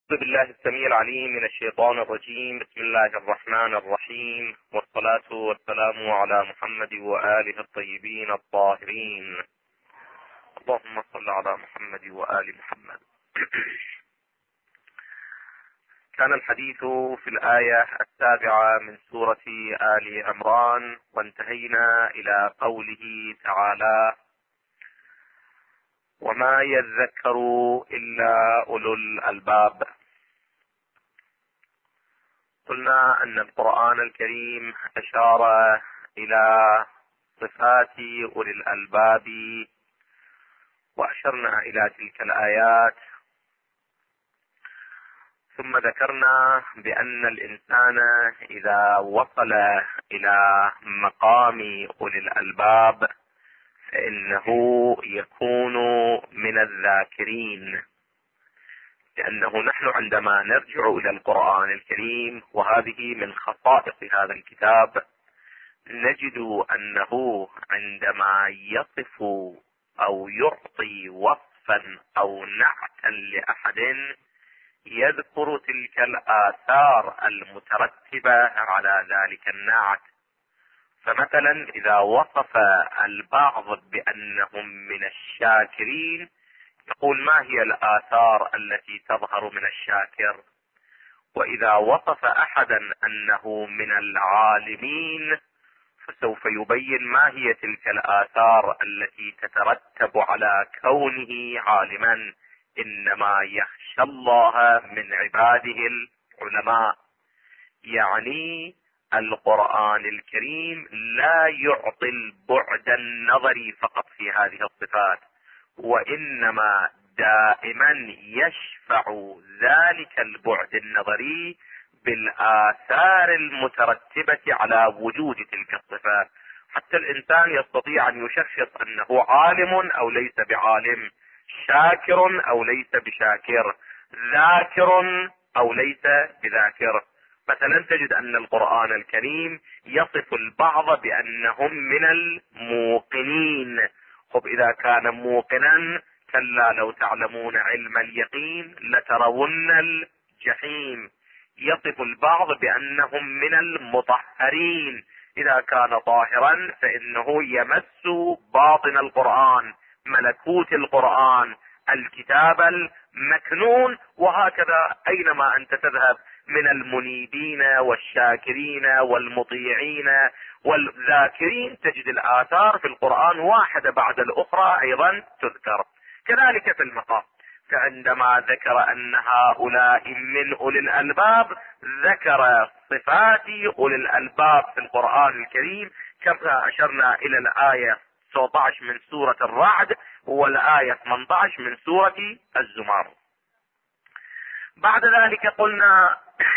أعوذ بالله السميع العليم من الشيطان الرجيم. بسم الله الرحمن الرحيم، والصلاة والسلام على محمد وآله الطيبين الطاهرين. اللهم صل على محمد وآل محمد. كان الحديث في الآية 7 من سورة آل عمران، وانتهينا إلى قوله تعالى: وما يذكر إلا أولو الألباب. قلنا أن القرآن الكريم أشار إلى صفات أولي الألباب، وأشرنا إلى تلك الآيات، ثم ذكرنا بأن الإنسان إذا وصل إلى مقام أولي الألباب فإنه يكون من الذاكرين، لأنه نحن عندما نرجع إلى القرآن الكريم، وهذه من خصائص هذا الكتاب، نجد أنه عندما يصف أو يعطي وصفا أو نعتا لأحد يذكر تلك الآثار المترتبة على ذلك النعت. فمثلا إذا وصف البعض بأنهم من الشاكرين يقول: ما هي الآثار التي تظهر من الشاكر؟ وإذا وصف أحدا أنه من العالمين فسوف يبين ما هي تلك الآثار التي تترتب على كونه عالما. إنما يخشى الله من عباده العلماء. يعني القرآن الكريم لا يعطي البعد النظري فقط في هذه الصفات، وإنما دائما يشفع ذلك البعد النظري بالآثار المترتبة على وجود تلك الصفات، حتى الإنسان يستطيع أن يشخص أنه عالم أو ليس بعالم، شاكر أو ليس بشاكر، ذاكر أو ليس بذاكر. مثلا تجد أن القرآن الكريم يصف البعض بأنهم من الموقنين. خب إذا كان موقنا: كلا لو تعلمون علم اليقين لترون الجحيم. يصف البعض بأنهم من المطهرين. إذا كان طاهرا فإنه يمس باطن القرآن، ملكوت القرآن، الكتاب المكنون. وهكذا أينما أنت تذهب من المنيبين والشاكرين والمطيعين والذاكرين تجد الآثار في القرآن واحدة بعد الأخرى أيضا تذكر. كذلك في المقام، فعندما ذكر أن هؤلاء من أولي الألباب ذكر صفات أولي الألباب في القرآن الكريم، كما أشرنا إلى الآية 19 من سورة الرعد والآية 18 من سورة الزمر. بعد ذلك قلنا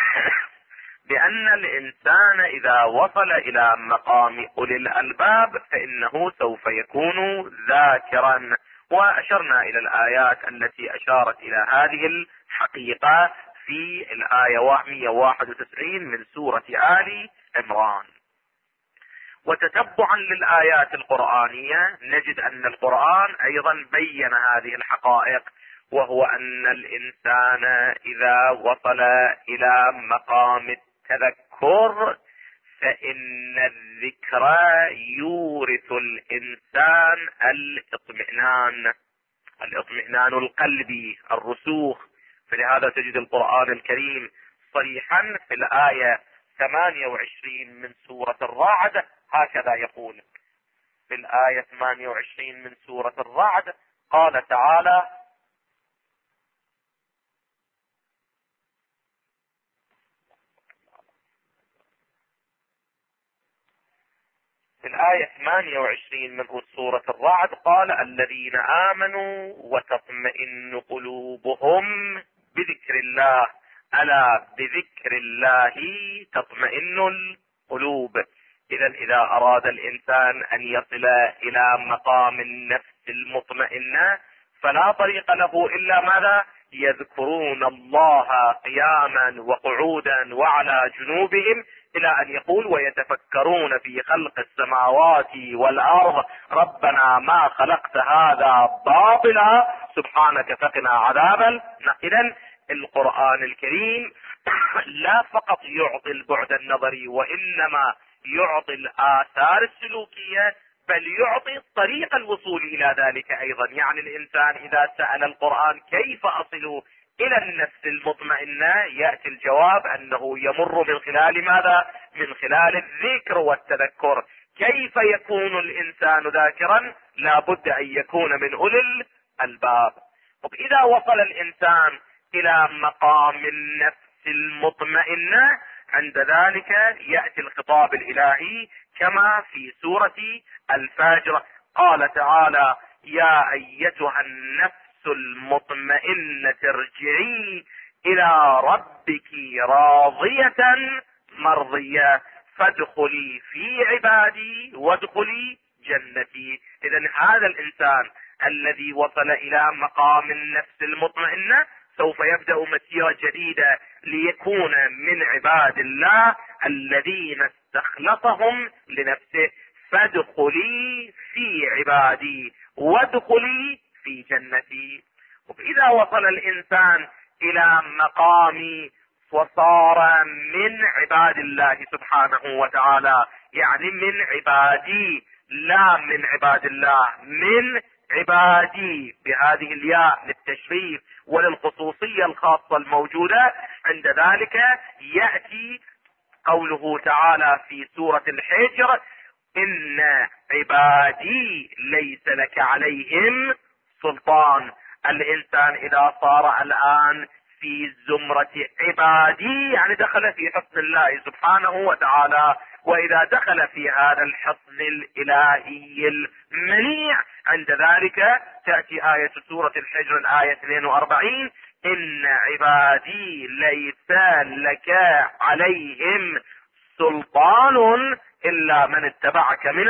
بأن الإنسان إذا وصل إلى مقام أولي الألباب فإنه سوف يكون ذاكرا، وأشرنا إلى الآيات التي أشارت إلى هذه الحقيقة في الآية 191 من سورة آل عمران. وتتبعا للآيات القرآنية نجد أن القرآن أيضا بين هذه الحقائق، وهو أن الإنسان إذا وصل إلى مقام التذكر فإن الذكرى يورث الإنسان الاطمئنان القلبي، الرسوخ. فلهذا تجد القرآن الكريم صريحا في الآية 28 من سورة الرعد هكذا يقول. في الآية 28 من سورة الرعد قال تعالى: في الآية 28 من سورة الرعد قال: الذين آمنوا وتطمئن قلوبهم بذكر الله، ألا بذكر الله تطمئن القلوب. إذا أراد الإنسان أن يصل إلى مقام النفس المطمئنة فلا طريق له إلا ماذا؟ يذكرون الله قياما وقعودا وعلى جنوبهم، إلى أن يقول: ويتفكرون في خلق السماوات والأرض ربنا ما خلقت هذا باطلا سبحانك فقنا عذاب النار. إذن القرآن الكريم لا فقط يعطي البعد النظري، وإنما يعطي الآثار السلوكية، بل يعطي طريق الوصول إلى ذلك أيضا. يعني الإنسان إذا سأل القرآن كيف أصل إلى النفس المطمئنة، يأتي الجواب أنه يمر من خلال ماذا؟ من خلال الذكر والتذكر. كيف يكون الإنسان ذاكرا؟ لا بد أن يكون من أولي الألباب. طب إذا وصل الإنسان إلى مقام النفس المطمئنة، عند ذلك يأتي الخطاب الإلهي كما في سورة الفجر. قال تعالى: يا أيتها النفس المطمئنة ارجعي إلى ربك راضية مرضية فادخلي في عبادي وادخلي جنتي. إذن هذا الإنسان الذي وصل إلى مقام النفس المطمئنة سوف يبدأ مسيرة جديدة ليكون من عباد الله الذين استخلصهم لنفسه. فادخلي في عبادي وادخلي في جنتي. وإذا وصل الإنسان إلى مقام وصار من عباد الله سبحانه وتعالى، يعني من عبادي لا من عباد الله، من عبادي بهذه الياء للتشريف وللخصوصية الخاصة الموجودة، عند ذلك يأتي قوله تعالى في سورة الحجر: إن عبادي ليس لك عليهم سلطان. الإنسان إذا صار الآن في زمرة عبادي يعني دخل في حصن الله سبحانه وتعالى، وإذا دخل في هذا الحصن الإلهي المنيع عند ذلك تأتي آية سورة الحجر الآية 42: إن عبادي ليس لك عليهم سلطان إلا من اتبعك من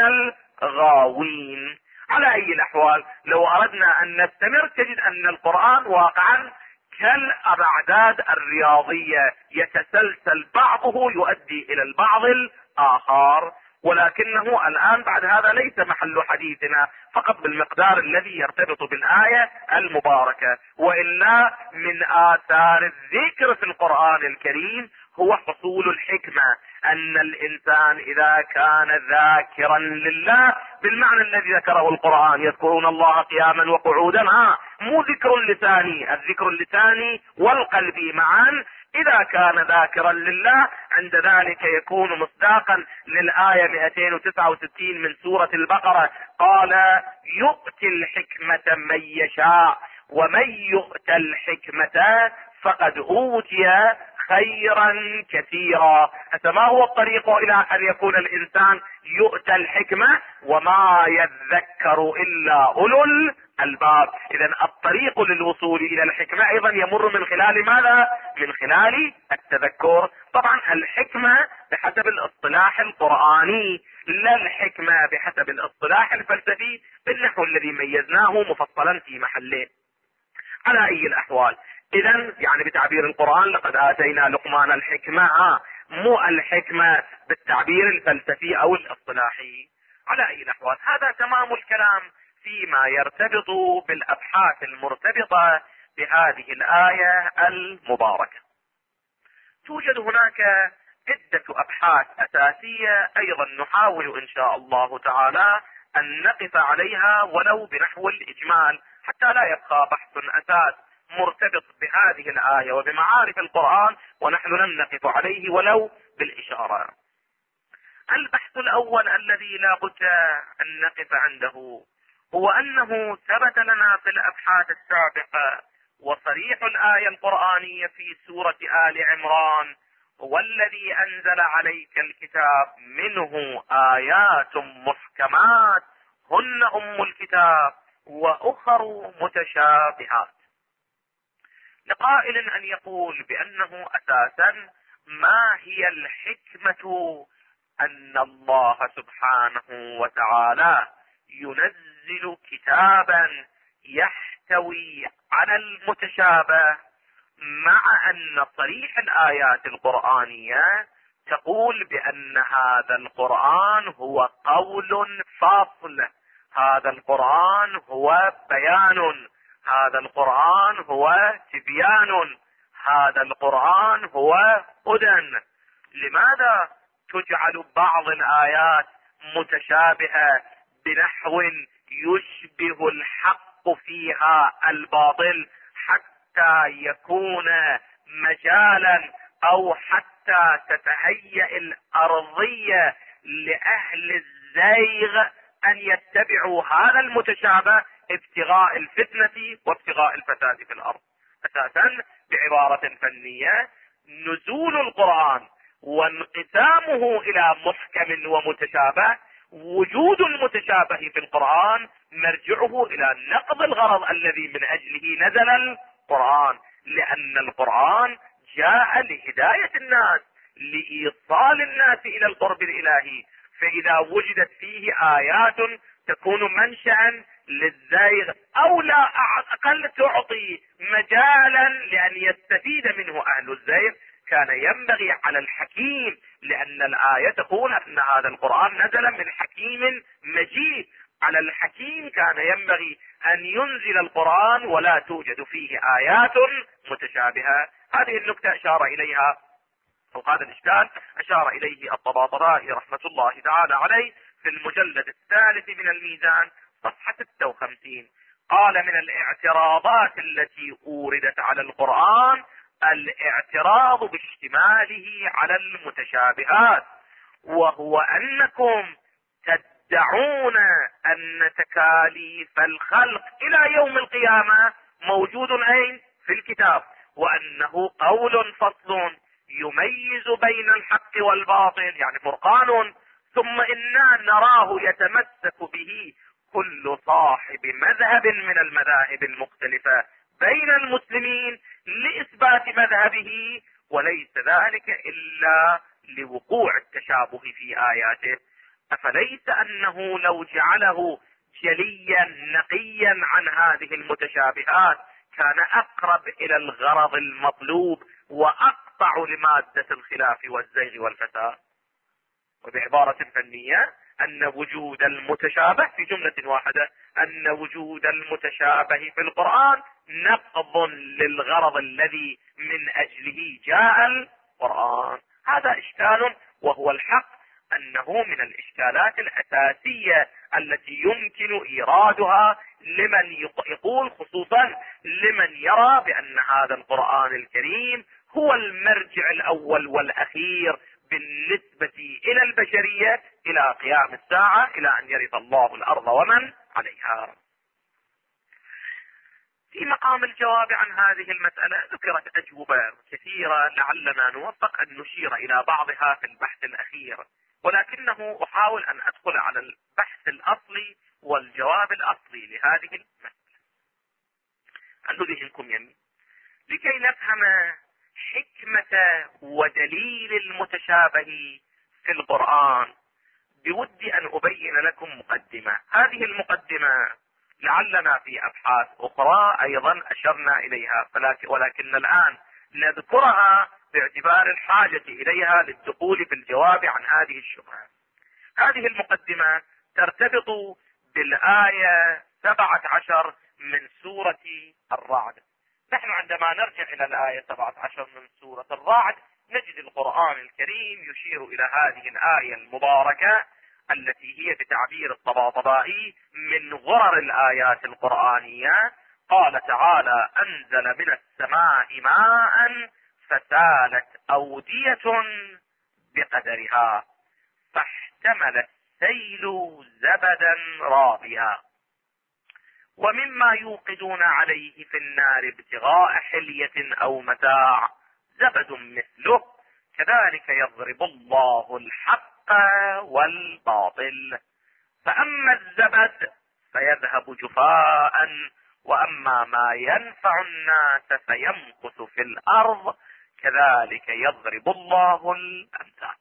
الغاوين. على أي الأحوال لو أردنا أن نستمر تجد أن القرآن واقعا كالأعداد الرياضية يتسلسل بعضه يؤدي إلى البعض الآخر، ولكنه الآن بعد هذا ليس محل حديثنا فقط بالمقدار الذي يرتبط بالآية المباركة، وإلا من آثار الذكر في القرآن الكريم هو حصول الحكمة. أن الإنسان إذا كان ذاكرا لله بالمعنى الذي ذكره القرآن: يذكرون الله قياما وقعودا، مو ذكر لساني، الذكر اللساني والقلبي معا. إذا كان ذاكرا لله عند ذلك يكون مصداقا للآية 269 من سورة البقرة: قال يؤتي الحكمة من يشاء ومن يؤت الحكمة فقد أوتي خيرا كثيرا. ما هو الطريق الى ان يكون الانسان يؤتى الحكمة؟ وما يذكر الا اولو الالباب. اذا الطريق للوصول الى الحكمة ايضا يمر من خلال ماذا؟ من خلال التذكر. طبعا الحكمة بحسب الاصطلاح القرآني، لا الحكمة بحسب الاصطلاح الفلسفي بالنحو الذي ميزناه مفصلا في محله. على اي الاحوال اذا يعني بتعبير القرآن: لقد آتينا لقمان الحكمة، مو الحكمة بالتعبير الفلسفي او الاصطلاحي. على اي الاحوال هذا تمام الكلام فيما يرتبط بالابحاث المرتبطة بهذه الآية المباركة. توجد هناك عدة ابحاث اساسية ايضا نحاول ان شاء الله تعالى ان نقف عليها ولو بنحو الاجمال، حتى لا يبقى بحث اساس مرتبط بهذه الآية وبمعارف القرآن ونحن لم نقف عليه ولو بالإشارة. البحث الأول الذي لا بد أن نقف عنده هو أنه ثبت لنا في الأبحاث السابقة وصريح الآية القرآنية في سورة آل عمران: والذي أنزل عليك الكتاب منه آيات محكمات هن أم الكتاب وأخر متشابهات. لقائل أن يقول بأنه أساسا ما هي الحكمة أن الله سبحانه وتعالى ينزل كتابا يحتوي على المتشابه، مع أن صريح الآيات القرآنية تقول بأن هذا القرآن هو قول فاصل، هذا القرآن هو بيان، هذا القرآن هو تبيان، هذا القرآن هو هدى. لماذا تجعل بعض الآيات متشابهة بنحو يشبه الحق فيها الباطل حتى يكون مجالا او حتى تتهيأ الارضية لاهل الزيغ ان يتبعوا هذا المتشابه ابتغاء الفتنة وابتغاء الفساد في الارض؟ اساسا بعبارة فنية، نزول القرآن وانقسامه الى محكم ومتشابه، وجود المتشابه في القرآن مرجعه الى نقض الغرض الذي من اجله نزل القرآن، لان القرآن جاء لهداية الناس، لايصال الناس الى القرب الالهي. فاذا وجدت فيه ايات تكون منشأ للزيغ او لا اقل تعطي مجالا لان يستفيد منه اهل الزيغ، كان ينبغي على الحكيم، لان الآية تقول ان هذا القرآن نزل من حكيم مجيد، على الحكيم كان ينبغي ان ينزل القرآن ولا توجد فيه آيات متشابهة. هذه النكتة اشار اليها، او هذا الاشكال اشار اليه الطباطبائي رحمة الله تعالى عليه في المجلد الثالث من الميزان صفحة 56. قال: من الاعتراضات التي اوردت على القرآن الاعتراض باشتماله على المتشابهات، وهو انكم تدعون ان تكاليف الخلق الى يوم القيامة موجود اين؟ في الكتاب، وانه قول فصل يميز بين الحق والباطل، يعني فرقان، ثم إنا نراه يتمسك به كل صاحب مذهب من المذاهب المختلفة بين المسلمين لإثبات مذهبه، وليس ذلك إلا لوقوع التشابه في آياته. أفليس أنه لو جعله جليا نقيا عن هذه المتشابهات كان أقرب إلى الغرض المطلوب وأقطع لمادة الخلاف والزيغ والفساد؟ وبعبارة فنية، أن وجود المتشابه في جملة واحدة، أن وجود المتشابه في القرآن نقض للغرض الذي من أجله جاء القرآن. هذا إشكال، وهو الحق أنه من الإشكالات الأساسية التي يمكن إيرادها لمن يقول، خصوصا لمن يرى بأن هذا القرآن الكريم هو المرجع الأول والأخير بالنسبة إلى البشرية إلى قيام الساعة، إلى أن يرث الله الأرض ومن عليها. في مقام الجواب عن هذه المسألة ذكرت أجوبة كثيرة، لعلنا نوفق أن نشير إلى بعضها في البحث الأخير، ولكنه أحاول أن أدخل على البحث الأصلي والجواب الأصلي لهذه المسألة. عنده ذهنكم يمين لكي نفهم حكمة ودليل المتشابه في القرآن. بودي أن أبين لكم مقدمة. هذه المقدمة لعلنا في أبحاث أخرى أيضا أشرنا إليها، ولكن الآن نذكرها باعتبار الحاجة إليها للدخول في الجواب عن هذه الشبهة. هذه المقدمة ترتبط بالآية 17 من سورة الرعد. نحن عندما نرجع إلى الآية 17 من سورة الرعد نجد القرآن الكريم يشير إلى هذه الآية المباركة التي هي بتعبير الطباطبائي من غرر الآيات القرآنية. قال تعالى: أنزل من السماء ماء فسالت أودية بقدرها فاحتمل السيل زبدا رابيا ومما يوقدون عليه في النار ابتغاء حلية أو متاع زبد مثله كذلك يضرب الله الحق والباطل فأما الزبد فيذهب جفاء وأما ما ينفع الناس فيمكث في الأرض كذلك يضرب الله الأمثال.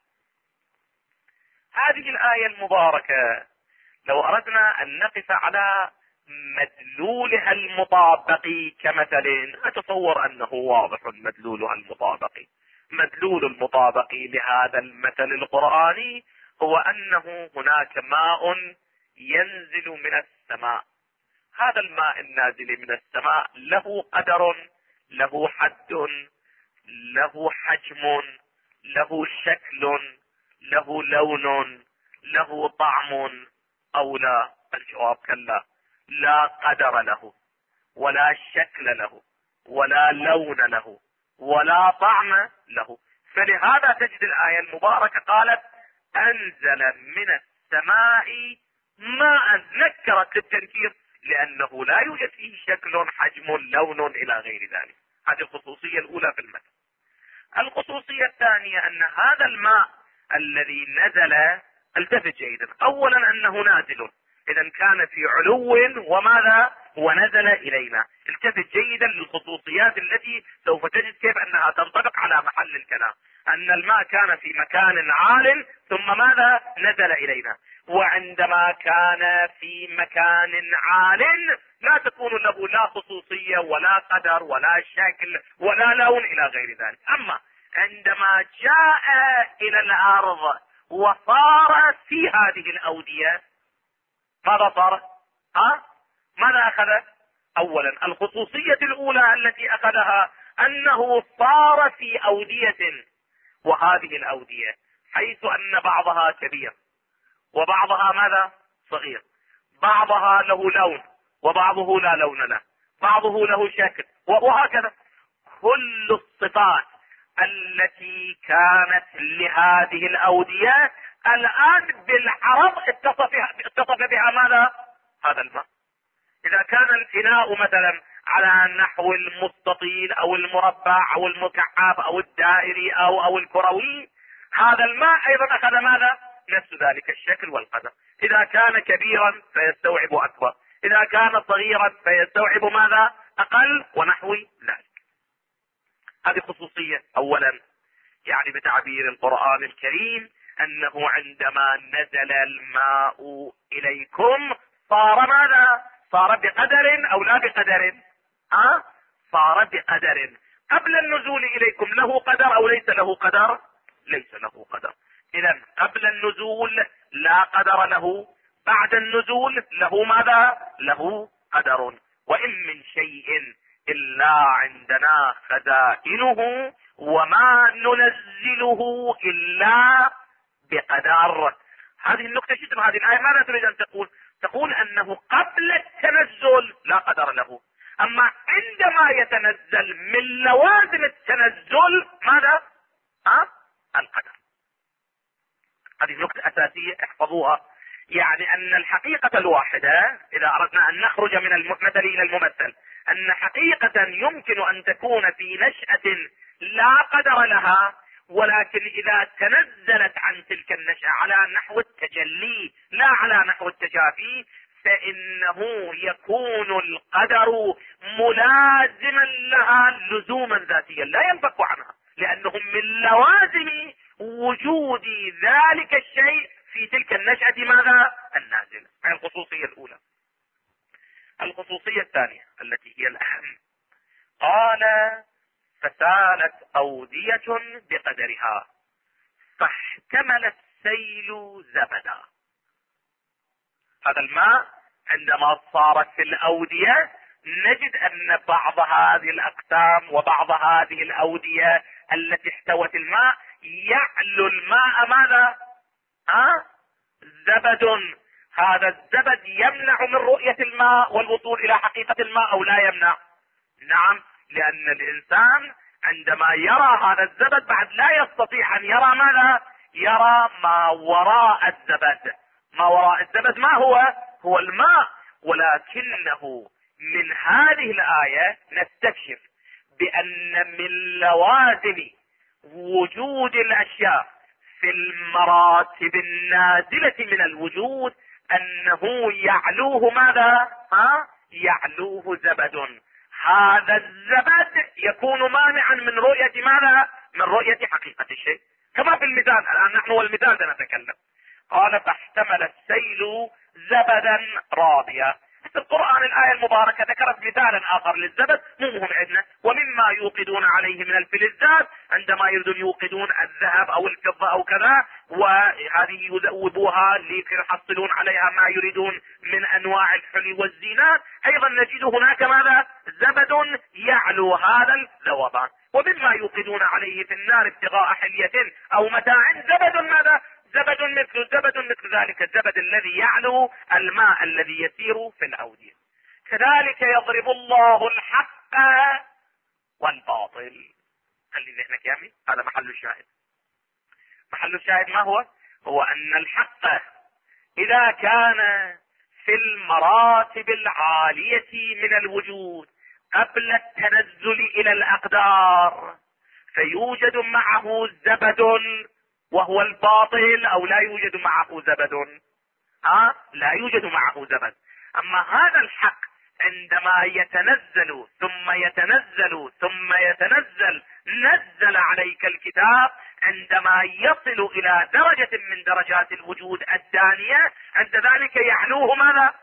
هذه الآية المباركة لو أردنا أن نقف على مدلولها المطابقي كمثل، أتصور أنه واضح مدلولها المطابقي. مدلول المطابقي لهذا المثل القرآني هو أنه هناك ماء ينزل من السماء. هذا الماء النازل من السماء له قدر، له حد، له حجم، له شكل، له لون، له طعم او لا؟ الجواب كلا، لا قدر له ولا شكل له ولا لون له ولا طعم له. فلهذا تجد الآية المباركة قالت انزل من السماء ماء، نكرت للتنكير لانه لا يوجد فيه شكل، حجم، لون الى غير ذلك. هذه الخصوصية الاولى في المثل. الخصوصية الثانية ان هذا الماء الذي نزل، التفت جيدا، اولا انه نازل، اذا كان في علو وماذا ونزل الينا. التفت جيدا للخصوصيات التي سوف تجد كيف انها تنطبق على محل الكلام. ان الماء كان في مكان عال ثم ماذا نزل الينا، وعندما كان في مكان عال لا تكون له لا خصوصية ولا قدر ولا شكل ولا لون الى غير ذلك. اما عندما جاء الى الارض وصار في هذه الاودية، ماذا صار؟ ماذا اخذ؟ اولا الخصوصية الاولى التي اخذها انه صار في اودية، وهذه الاودية حيث ان بعضها كبير وبعضها ماذا؟ صغير، بعضها له لون وبعضه لا لون له، بعضه له شكل، وهكذا كل الصفات التي كانت لهذه الاودية الان بالعرض اتصف بها ماذا؟ هذا الماء. اذا كان الاناء مثلا على نحو المستطيل او المربع او المكعب او الدائري او الكروي، هذا الماء ايضا اخذ ماذا؟ نفس ذلك الشكل والقدر. اذا كان كبيرا فيستوعب اكبر، اذا كان صغيرا فيستوعب ماذا؟ اقل، ونحو ذلك. هذه خصوصية اولا، يعني بتعبير القرآن الكريم انه عندما نزل الماء اليكم صار ماذا؟ صار بقدر او لا بقدر؟ صار بقدر. قبل النزول اليكم له قدر او ليس له قدر؟ ليس له قدر. اذا قبل النزول لا قدر له، بعد النزول له ماذا؟ له قدر. وان من شيء الا عندنا خزائنه وما ننزله الا بقدر. هذه النقطة شتم هذه الآية ماذا تريد ان تقول؟ تقول انه قبل التنزل لا قدر له، اما عندما يتنزل من لوازم التنزل ماذا؟ القدر. هذه نقطة اساسية احفظوها. يعني ان الحقيقة الواحدة، اذا اردنا ان نخرج من المثل الى الممثل، ان حقيقة يمكن ان تكون في نشأة لا قدر لها، ولكن اذا تنزلت عن تلك النشأة على نحو التجلي لا على نحو التجافي، فانه يكون القدر ملازما لها لزوما ذاتيا لا ينفك عنها، لانه من لوازم وجود ذلك الشيء في تلك النشأة ماذا؟ النازل. هذه الخصوصية الاولى. الخصوصية الثانية التي هي الاهم، قال فسالت اودية بقدرها فاحتمل السيل زبدا. هذا الماء عندما صارت في الاودية نجد ان بعض هذه الاقسام وبعض هذه الاودية التي احتوت الماء يعلو الماء ماذا؟ زبد. هذا الزبد يمنع من رؤية الماء والوصول الى حقيقة الماء او لا يمنع؟ نعم، لان الانسان عندما يرى هذا الزبد بعد لا يستطيع ان يرى ماذا؟ يرى ما وراء الزبد. ما وراء الزبد ما هو؟ هو الماء. ولكنه من هذه الآية نستكشف بأن من لوازم وجود الأشياء في المراتب النازلة من الوجود أنه يعلوه ماذا؟ يعلوه زبد. هذا الزبد يكون مانعا من رؤية ماذا؟ من رؤية حقيقة الشيء، كما في المثال الآن نحن والمثال نتكلم. قال فاحتمل السيل زبدا رابيا. في القرآن الآية المباركة ذكرت مثالا آخر للزبد مو مهم عندنا، ومما يوقدون عليه من الفلزات، عندما يريدون يوقدون الذهب أو الفضة أو كذا، وهذه يذوبوها ليحصلون عليها ما يريدون من أنواع الحلي والزينات، أيضا نجد هناك ماذا؟ زبد يعلو هذا الذوبان. ومما يوقدون عليه في النار ابتغاء حلية او متاع زبد ماذا؟ زبد مثل ذلك الزبد الذي يعلو الماء الذي يسير في الاودية. كذلك يضرب الله الحق والباطل. خلي ذهنك يا أمي، هذا محل الشاهد. محل الشاهد ما هو؟ هو ان الحق اذا كان في المراتب العالية من الوجود قبل التنزل الى الاقدار فيوجد معه زبد وهو الباطل، او لا يوجد معه زبد؟ لا يوجد معه زبد. اما هذا الحق عندما يتنزل ثم يتنزل ثم يتنزل، نزل عليك الكتاب، عندما يصل الى درجة من درجات الوجود الدانية، عند ذلك يعلوه ماذا؟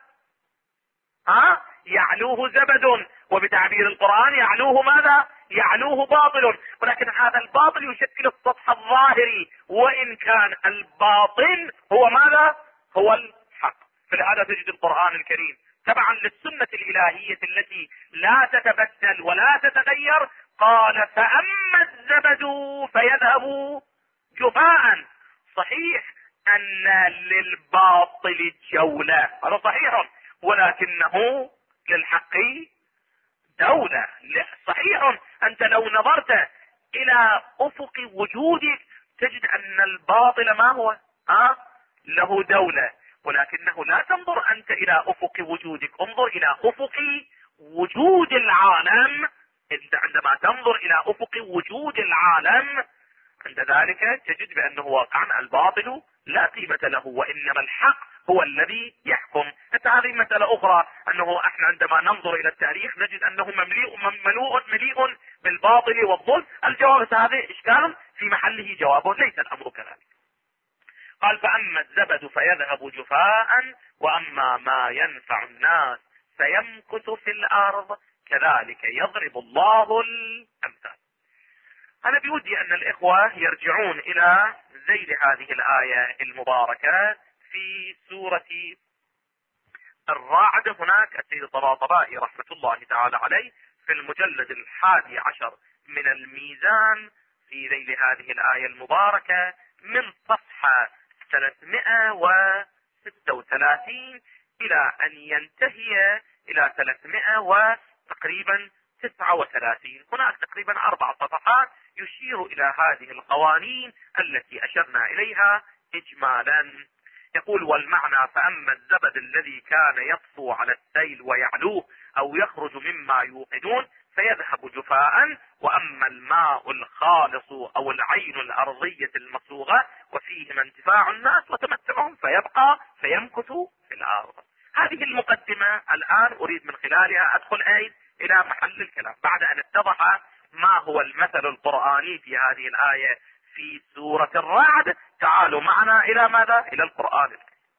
يعلوه زبد، وبتعبير القرآن يعلوه ماذا؟ يعلوه باطل. ولكن هذا الباطل يشكل السطح الظاهري، وان كان الباطن هو ماذا؟ هو الحق. فلهذا تجد القرآن الكريم تبعا للسنة الالهية التي لا تتبدل ولا تتغير قال فاما الزبد فيذهب جفاء. صحيح ان للباطل جولة، هذا صحيح، ولكنه للحق دولة. صحيح انت لو نظرت الى افق وجودك تجد ان الباطل ما هو؟ له دولة، ولكنه لا تنظر انت الى افق وجودك، انظر الى افق وجود العالم. انت عندما تنظر الى افق وجود العالم عند ذلك تجد بانه واقعا الباطل لا قيمة له، وانما الحق هو الذي يحكم. حتى هذه مسألة اخرى، انه احنا عندما ننظر الى التاريخ نجد انه مليء بالباطل والظلم. الجواب هذا اشكال في محله جوابه، ليس الامر كذلك. قال فاما الزبد فيذهب جفاء واما ما ينفع الناس فيمكث في الارض كذلك يضرب الله الامثال. انا بودي ان الاخوة يرجعون الى ذيل هذه الآية المباركة في سورة الرعد. هناك السيد الطباطبائي رحمة الله تعالى عليه في المجلد 11 من الميزان في ذيل هذه الآية المباركة من صفحة 336 الى ان ينتهي الى 300 وتقريبا 39. هناك تقريبا 4 صفحات يشير الى هذه القوانين التي اشرنا اليها اجمالا. يقول والمعنى فاما الزبد الذي كان يطفو على السيل ويعلوه او يخرج مما يوقدون فيذهب جفاء، واما الماء الخالص او العين الارضية المصوغة وفيهما انتفاع الناس وتمتعهم فيبقى فيمكث في الارض. هذه المقدمة الان اريد من خلالها ادخل الى محل الكلام. بعد ان اتضح ما هو المثل القرآني في هذه الآية في سورة الرعد، تعالوا معنا الى ماذا؟ الى القرآن.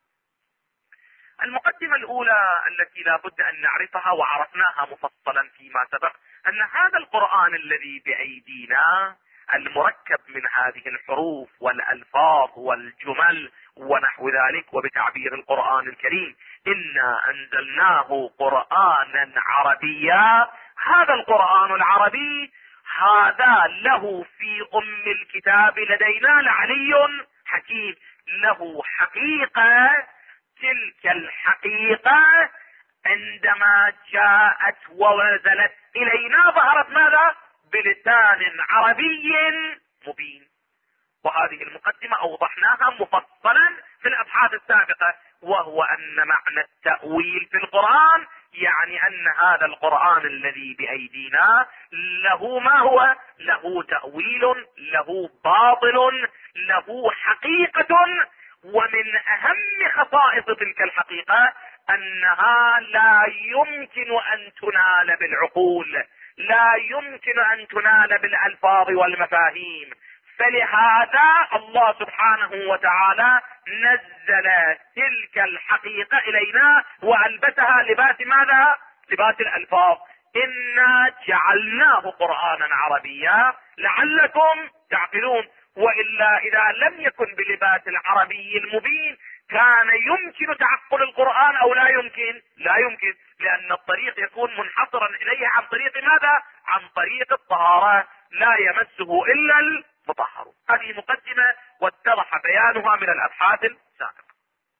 المقدمة الاولى التي لا بد ان نعرفها وعرفناها مفصلا فيما سبق، ان هذا القرآن الذي بايدينا المركب من هذه الحروف والالفاظ والجمل ونحو ذلك، وبتعبير القرآن الكريم انا انزلناه قرآنا عربيا. هذا القرآن العربي هذا له في الكتاب لدينا لعلي حكيم، له حقيقة. تلك الحقيقة عندما جاءت ونزلت الينا ظهرت ماذا؟ بلسان عربي مبين. وهذه المقدمة اوضحناها مفصلا في الابحاث السابقة، وهو ان معنى التأويل في القرآن يعني ان هذا القرآن الذي بايدينا له ما هو؟ له تأويل، له باطل، له حقيقة. ومن اهم خصائص تلك الحقيقة انها لا يمكن ان تنال بالعقول، لا يمكن ان تنال بالالفاظ والمفاهيم. فلهذا الله سبحانه وتعالى نزل تلك الحقيقة الينا والبسها لباس ماذا؟ لباس الالفاظ. انا جعلناه قرآنا عربيا لعلكم تعقلون. والا اذا لم يكن بلباس العربي المبين كان يمكن تعقل القرآن او لا يمكن؟ لا يمكن، لان الطريق يكون منحصرا اليه عن طريق ماذا؟ عن طريق الطهارة. لا يمسه الا المطهرون. هذه مقدمة واتضح بيانها من الابحاث السابقة.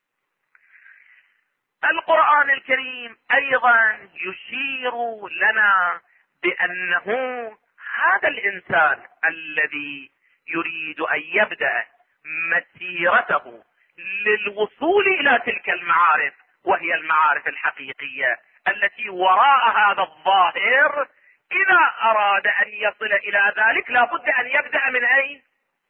القرآن الكريم ايضا يشير لنا بانه هذا الانسان الذي يريد ان يبدأ مسيرته للوصول الى تلك المعارف، وهي المعارف الحقيقية التي وراء هذا الظاهر، اذا اراد ان يصل الى ذلك لابد ان يبدأ من اين؟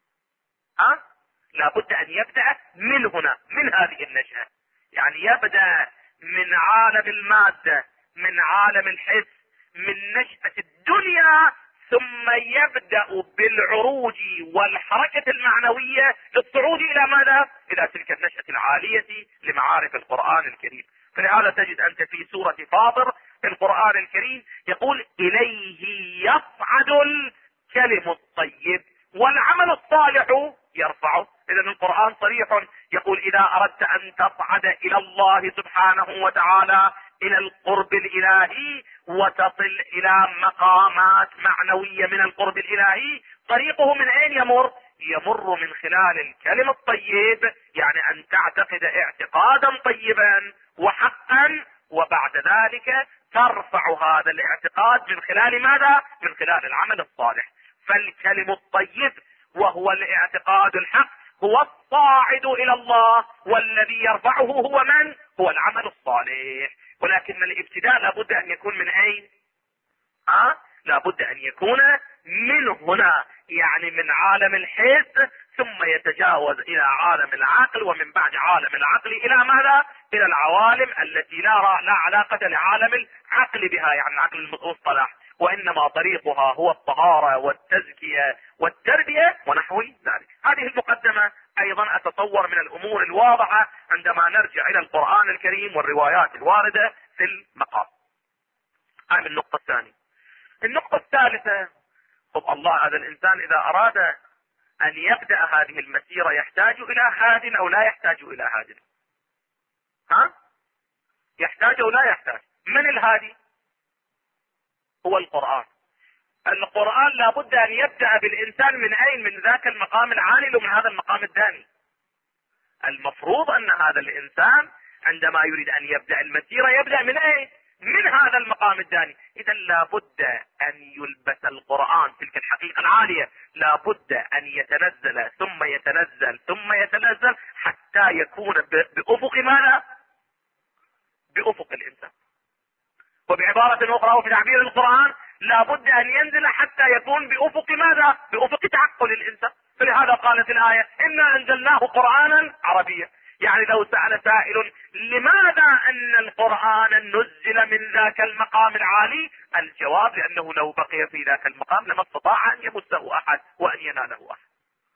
لابد ان يبدأ من هنا، من هذه النشأة. يعني يبدأ من عالم المادة، من عالم الحس، من نشأة الدنيا، ثم يبدأ بالعروج والحركة المعنوية للصعود الى ماذا؟ الى تلك النشأة العالية لمعارف القرآن الكريم. فلهذا تجد انت في سورة فاطر في القرآن الكريم يقول اليه يصعد الكلم الطيب والعمل الصالح يرفعه. اذا القرآن صريح يقول اذا اردت ان تصعد الى الله سبحانه وتعالى الى القرب الالهي وتصل الى مقامات معنوية من القرب الالهي، طريقه من اين يمر؟ يمر من خلال الكلم الطيب، يعني ان تعتقد اعتقادا طيبا وحقا، وبعد ذلك ترفع هذا الاعتقاد من خلال ماذا؟ من خلال العمل الصالح. فالكلم الطيب وهو الاعتقاد الحق هو الصاعد الى الله، والذي يرفعه هو من؟ هو العمل الصالح. ولكن الابتداء لابد ان يكون من اين؟ لابد ان يكون من هنا، يعني من عالم الحس، ثم يتجاوز الى عالم العقل، ومن بعد عالم العقل الى ماذا؟ الى العوالم التي لا علاقة لعالم العقل بها، يعني العقل المصطلح، وانما طريقها هو الطهارة والتزكية والتربية ونحو ذلك. هذه المقدمة ايضا اتصور من الامور الواضحة عندما نرجع الى القرآن الكريم والروايات الواردة في المقام. هذه النقطة الثانية. النقطة الثالثة، طب الله، هذا الانسان اذا اراد ان يبدأ هذه المسيرة يحتاج الى هاد او لا يحتاج الى هاد؟ يحتاج او لا يحتاج؟ من الهادي؟ هو القرآن. القرآن لابد ان يبدأ بالانسان من اين؟ من ذاك المقام العالي ومن هذا المقام الداني. المفروض ان هذا الانسان عندما يريد ان يبدأ المسيرة يبدأ من اين؟ من هذا المقام الداني. اذا لابد ان يلبس القرآن تلك الحقيقة العالية، لابد ان يتنزل ثم يتنزل ثم يتنزل حتى يكون بافق ماذا؟ بافق الانسان. وبعبارة اخرى وفي تعبير القرآن لابد ان ينزل حتى يكون بافق ماذا؟ بافق تعقل الانسان. فلهذا قالت الآية انا انزلناه قرآنا عربيا. يعني لو سأل سائل لماذا ان القرآن نزل من ذاك المقام العالي، الجواب لانه لو بقي في ذاك المقام لما استطاع ان يمسه احد وان يناله احد.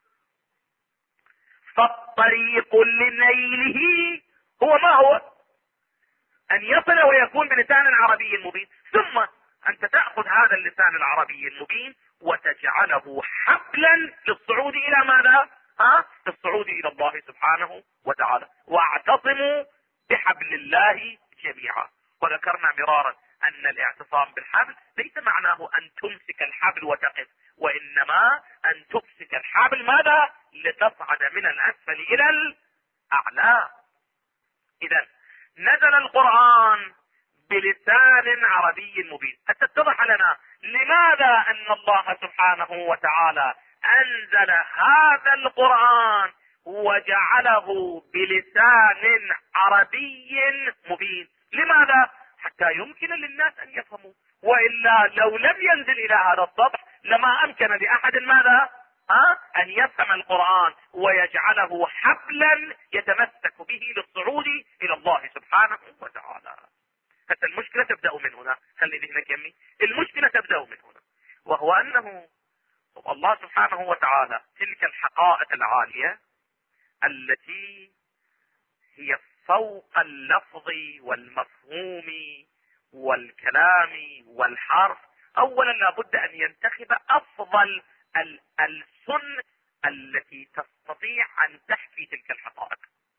فالطريق لنيله هو ما هو؟ ان يصل ويكون بلسان عربي مبين، ثم انت تأخذ هذا اللسان العربي المبين وتجعله حبلا للصعود الى ماذا؟ للصعود الى الله سبحانه وتعالى. واعتصموا بحبل الله جميعا. وذكرنا مرارا ان الاعتصام بالحبل ليس معناه ان تمسك الحبل وتقف، وانما ان تمسك الحبل ماذا؟ لتصعد من الاسفل الى الاعلى. اذا نزل القرآن بلسان عربي مبين. حتى اتضح لنا لماذا ان الله سبحانه وتعالى انزل هذا القرآن وجعله بلسان عربي مبين. لماذا؟ حتى يمكن للناس ان يفهموا، والا لو لم ينزل الى هذا السطح لما امكن لاحد ماذا؟ ان يفهم القرآن ويجعله حبلا يتمسك به للصعود الى الله سبحانه وتعالى. حتى المشكلة تبدأ من هنا. خلي ذهنك يمي، المشكلة تبدأ من هنا، وهو انه الله سبحانه وتعالى تلك الحقائق العالية التي هي فوق اللفظ والمفهوم والكلام والحرف، اولا لابد ان ينتخب افضل الألسن التي تستطيع ان تحكي تلك الحقائق.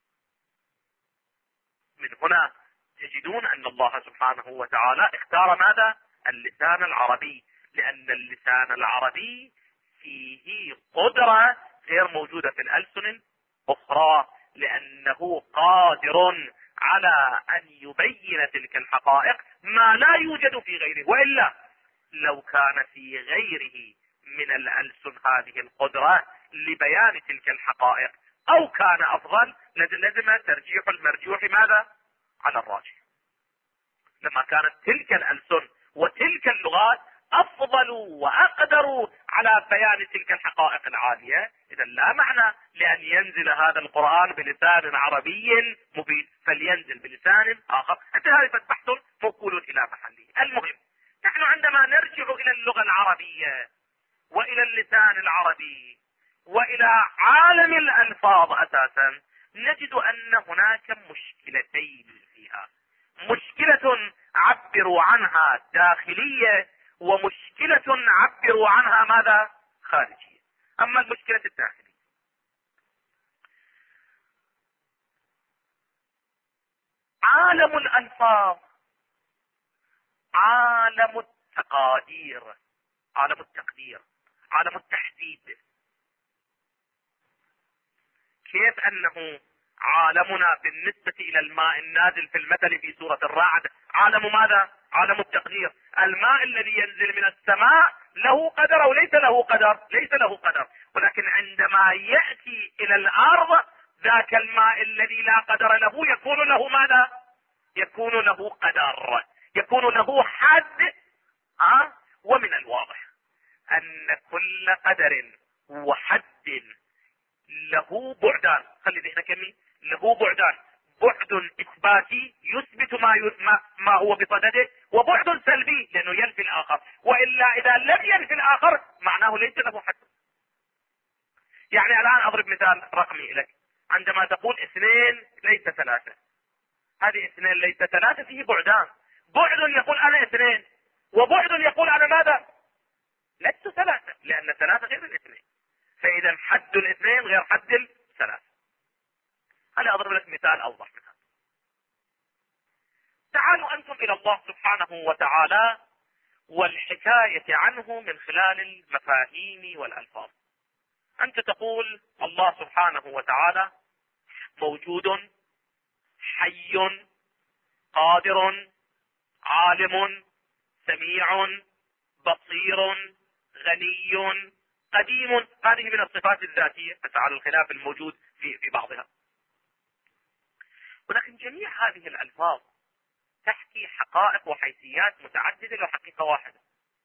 من هنا تجدون ان الله سبحانه وتعالى اختار ماذا؟ اللسان العربي، لأن اللسان العربي فيه قدرة غير موجودة في الألسن الأخرى، لأنه قادر على أن يبين تلك الحقائق ما لا يوجد في غيره. وإلا لو كان في غيره من الألسن هذه القدرة لبيان تلك الحقائق أو كان أفضل، لازم ترجيح المرجوح ماذا؟ على الراجح. لما كانت تلك الألسن وتلك اللغات أفضل وأقدر على بيان تلك الحقائق العالية، إذا لا معنى لأن ينزل هذا القرآن بلسان عربي مبين، فلينزل بلسان آخر. أنت هذا بحث موكول إلى محله. المهم، نحن عندما نرجع إلى اللغة العربية وإلى اللسان العربي وإلى عالم الألفاظ أساسا، نجد أن هناك مشكلتين فيها. مشكلة عبروا عنها داخلية، ومشكلة عبروا عنها ماذا؟ خارجية. أما المشكلة الداخلية، عالم الألفاظ عالم التقادير، عالم التقدير، عالم التحديد. كيف أنه عالمنا بالنسبة إلى الماء النازل في المثل في سورة الرعد عالم ماذا؟ عالم التقدير. الماء الذي ينزل من السماء له قدر أو ليس له قدر؟ ليس له قدر. ولكن عندما يأتي إلى الأرض ذاك الماء الذي لا قدر له يكون له ماذا؟ يكون له قدر، يكون له حد. ومن الواضح أن كل قدر وحد له بعدان. خلي ذهنك كمي، له بعدان: بعد اثباتي يثبت ما هو بصدده، وبعد سلبي لانه ينفي الاخر. والا اذا لم ينفي الاخر معناه ليس له حد. يعني الان اضرب مثال رقمي لك. عندما تقول 2 ليس 3، هذه 2 ليس 3 فيه بعدان. بعد يقول انا 2، وبعد يقول انا ماذا؟ لست 3، لان 3 غير 2. فاذا حد 2 غير حد 3. أنا أضرب لك مثال أوضح من هذا. تعالوا أنتم إلى الله سبحانه وتعالى والحكاية عنه من خلال المفاهيم والألفاظ. أنت تقول الله سبحانه وتعالى موجود، حي، قادر، عالم، سميع، بصير، غني، قديم. هذه من الصفات الذاتية، بس على الخلاف الموجود في بعضها. ولكن جميع هذه الألفاظ تحكي حقائق وحيثيات متعددة لحقيقة واحدة.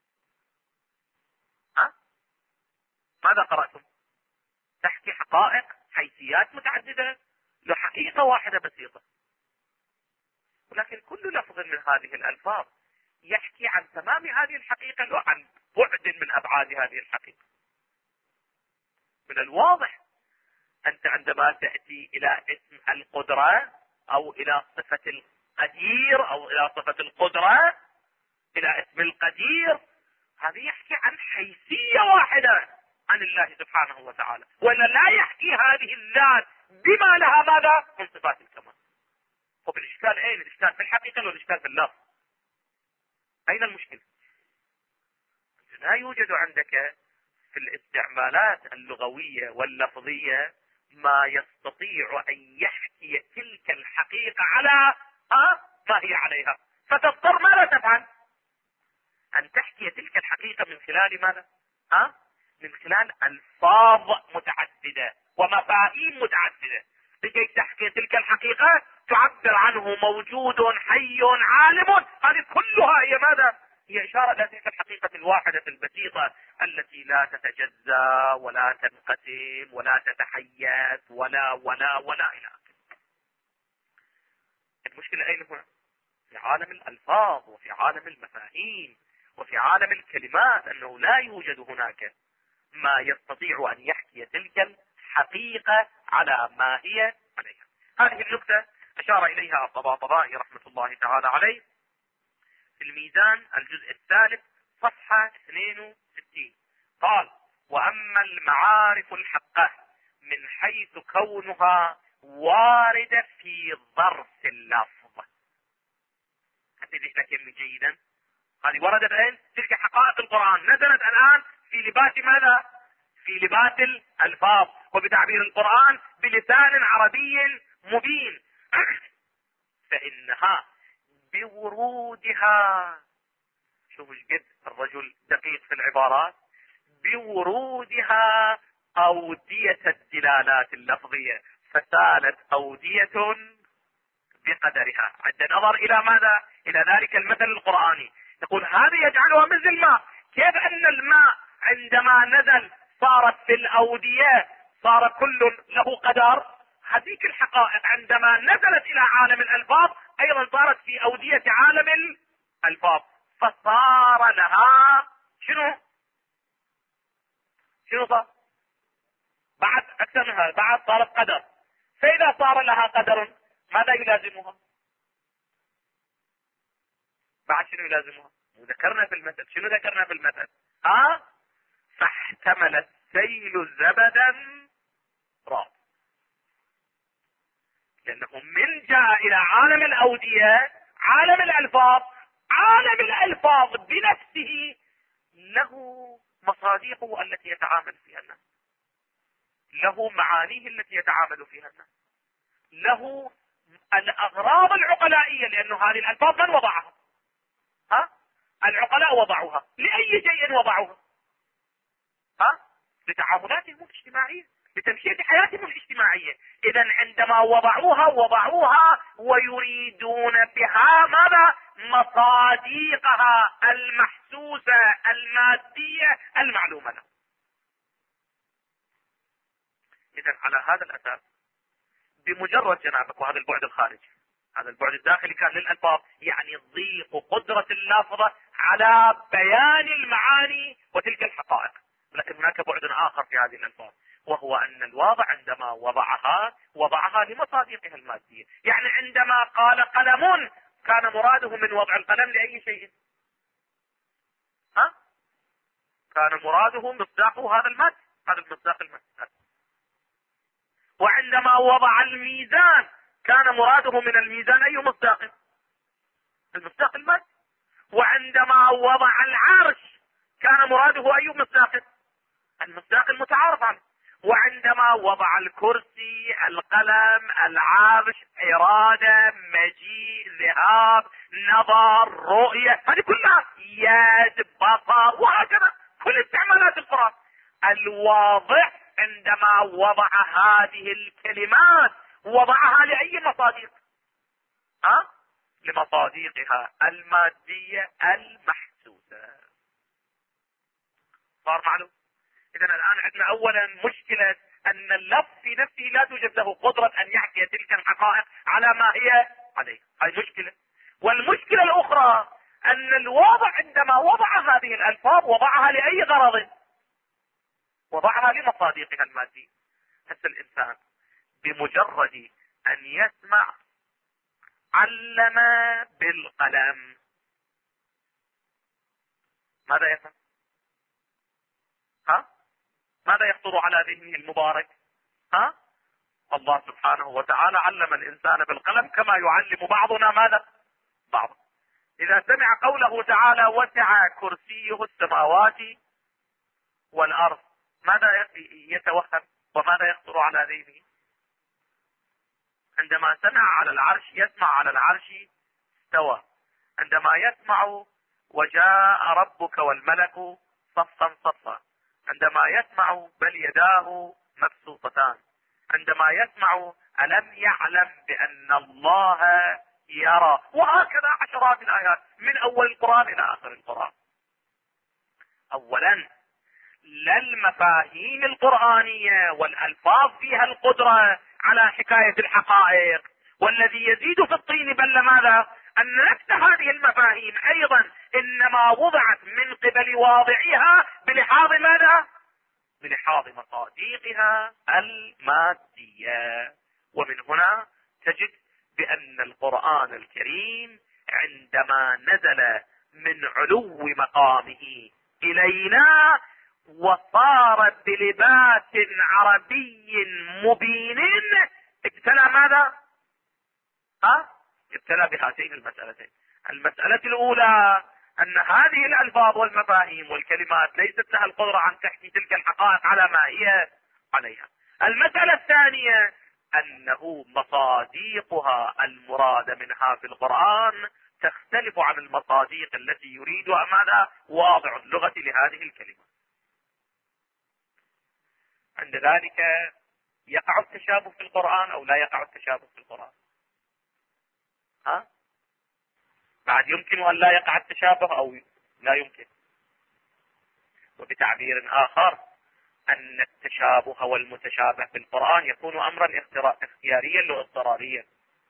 ماذا قرأتم؟ تحكي حقائق حيثيات متعددة لحقيقة واحدة بسيطة. ولكن كل لفظ من هذه الألفاظ يحكي عن تمام هذه الحقيقة وعن بعد من أبعاد هذه الحقيقة. من الواضح أنت عندما تأتي إلى اسم القدرة أو إلى صفة القدير أو إلى صفة القدرة، إلى اسم القدير، هذا يحكي عن حيثية واحدة عن الله سبحانه وتعالى، ولا لا يحكي هذه الذات بما لها ماذا؟ من صفات الكمال. وبالإشكال أين؟ الإشكال في الحقيقة والإشكال في اللفظ. أين المشكلة؟ لا يوجد عندك في الاستعمالات اللغوية واللفظية ما يستطيع أن يحكي تلك الحقيقة على ما هي عليها، فتضطر ماذا تفعل؟ أن تحكي تلك الحقيقة من خلال ماذا؟ من خلال ألفاظ متعددة ومفاهيم متعددة، لكي تحكي تلك الحقيقة تعبر عنه موجود، حي، عالم. هذه كلها هي ماذا؟ هي إشارة إلى تلك الحقيقة الواحدة البسيطة التي لا تتجزأ ولا تنقسم ولا تتحيز ولا إلى آخره. المشكلة أين هنا؟ في عالم الألفاظ وفي عالم المفاهيم وفي عالم الكلمات، أنه لا يوجد هناك ما يستطيع أن يحكي تلك الحقيقة على ما هي عليها. هذه النقطة أشار إليها الطباطبائي رحمة الله تعالى عليه في الميزان الجزء الثالث صفحة 62. قال: وأما المعارف الحقة من حيث كونها واردة في ظرف اللفظ. حتى ذهنك جيدا. هذه وردت اين؟ تلك حقائق القرآن نزلت الآن في لباس ماذا؟ في لباس الألفاظ، وبتعبير القرآن بلسان عربي مبين. فإنها بورودها، شوفوا ايش قد الرجل دقيق في العبارات، بورودها أودية الدلالات اللفظية، فسالت أودية بقدرها. عند نظر إلى ماذا؟ إلى ذلك المثل القرآني، يقول هذا يجعلها مثل الماء. كيف أن الماء عندما نزل صارت في الأودية، صار كل له قدر. هذيك الحقائق عندما نزلت إلى عالم الألفاظ أيضا صارت في أودية عالم الألفاظ، فصار لها شنو صار؟ بعد أكثر من هذا، بعد صارت قدر. فإذا صار لها قدر ماذا يلازمها؟ بعد شنو يلازمها؟ وذكرنا في المثل، شنو ذكرنا في المثل؟ فاحتمل السيل زبدا راب. لأنه من جاء إلى عالم الأودية، عالم الألفاظ، عالم الألفاظ بنفسه له مصادقه التي يتعامل فيها الناس، له معانيه التي يتعامل فيها الناس، له الأغراض العقلائية، لأنه هذه الألفاظ من وضعها؟ العقلاء وضعوها. لأي شيء وضعوها؟ لتعاملاتهم الاجتماعية، لتمشية حياتهم الاجتماعية. إذا عندما وضعوها ويريدون بها ماذا؟ مصادقها المحسوسة المادية المعلومة لهم. إذا على هذا الأساس بمجرد جنابك، وهذا البعد الخارجي، هذا البعد الداخلي كان للألفاظ، يعني ضيق قدرة اللافظة على بيان المعاني وتلك الحقائق. لكن هناك بعد آخر في هذه الألفاظ، وهو أن الواضع عندما وضعها لمصادقها المادية. يعني عندما قال قلم كان مراده من وضع القلم لأي شيء؟ كان مراده مصداقه هذا المادة، هذا المصداق المادي. وعندما وضع الميزان كان مراده من الميزان أي مصداق؟ المصداق المادي. وعندما وضع العرش كان مراده أي مصداق؟ المصداق المتعارف عليه. وعندما وضع الكرسي، القلم، العرش، إرادة، مجيء، ذهاب، نظر، رؤية، هذه كلها يد، بصر، وهكذا كل استعمالات القرآن. الواضع عندما وضع هذه الكلمات وضعها لأي مصادق؟ لمصادقها المادية المحسوسة. صار معلوم؟ إذا الآن عندنا أولا مشكلة أن اللفظ في نفسه لا توجد له قدرة أن يحكي تلك الحقائق على ما هي عليه، هذه مشكلة. والمشكلة الأخرى أن الواضع عندما وضع هذه الألفاظ وضعها لأي غرض؟ وضعها لمصادقها المادية. هسه الإنسان بمجرد أن يسمع علم بالقلم ماذا يفعل؟ ماذا يخطر على ذهنه المبارك؟ الله سبحانه وتعالى علم الإنسان بالقلم كما يعلم بعضنا ماذا؟ بعض. إذا سمع قوله تعالى وسع كرسيه السماوات والأرض ماذا يتوهم وماذا يخطر على ذهنه؟ عندما سمع على العرش يسمع على العرش استوى. عندما يسمع وجاء ربك والملك صفا صفا. عندما يسمع بل يداه مبسوطتان. عندما يسمع ألم يعلم بأن الله يرى. وهكذا عشرات الآيات من أول القرآن إلى آخر القرآن. أولا لا المفاهيم القرآنية والألفاظ فيها القدرة على حكاية الحقائق، والذي يزيد في الطين بل ماذا؟ أن نفس هذه المفاهيم أيضا إنما وضعت من قبل واضعها بلحاظ ماذا؟ بلحاظ مصادقها المادية. ومن هنا تجد بأن القرآن الكريم عندما نزل من علو مقامه إلينا وصار بلباس عربي مبين ابتلى ماذا؟ ابتلى بهاتين المسألتين. المسألة الأولى ان هذه الالفاظ والمفاهيم والكلمات ليست لها القدرة عن تحكي تلك الحقائق على ما هي عليها. المسألة الثانية انه مصاديقها المراد منها في القرآن تختلف عن المصاديق التي يريدها ماذا واضع اللغة لهذه الكلمة. عند ذلك يقع التشابه في القرآن او لا يقع التشابه في القرآن؟ بعد يمكن ان لا يقع التشابه او لا يمكن. وبتعبير اخر ان التشابه والمتشابه في القرآن يكون امرا اختياريا لا اضطراريا.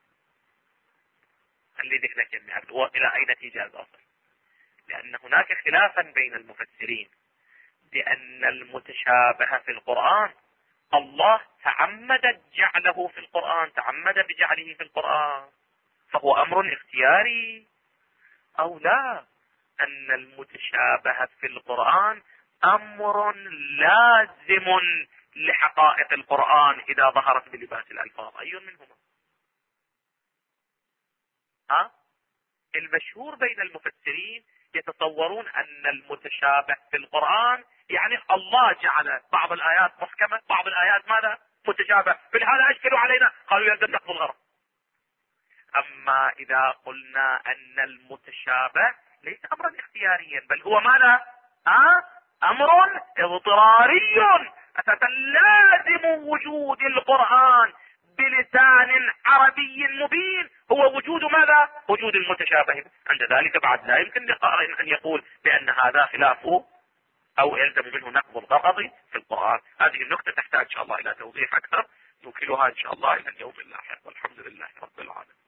خلي ذهنك يعني الى اي نتيجة اصل؟ لان هناك خلافا بين المفسرين بان المتشابه في القرآن الله تعمد جعله في القرآن، تعمد بجعله في القرآن، فهو امر اختياري، او لا ان المتشابه في القرآن امر لازم لحقائق القرآن اذا ظهرت بلباس الالفاظ. اي منهما؟ المشهور بين المفسرين يتصورون ان المتشابه في القرآن يعني الله جعل بعض الايات محكمة، بعض الايات ماذا؟ متشابه، فلهذا اشكلوا علينا قالوا يلزم نقض الغرض. اما اذا قلنا ان المتشابه ليس امرا اختياريا بل هو ماذا؟ امر اضطراري، اساسا لازم وجود القرآن بلسان عربي مبين هو وجود ماذا؟ وجود المتشابه. عند ذلك بعد لا يمكن لقائل ان يقول بان هذا خلافه او يلزم منه نقض الغرض في القرآن. هذه النقطة تحتاج ان شاء الله الى توضيح اكثر، نوكلها ان شاء الله الى اليوم اللاحق، والحمد لله رب العالمين.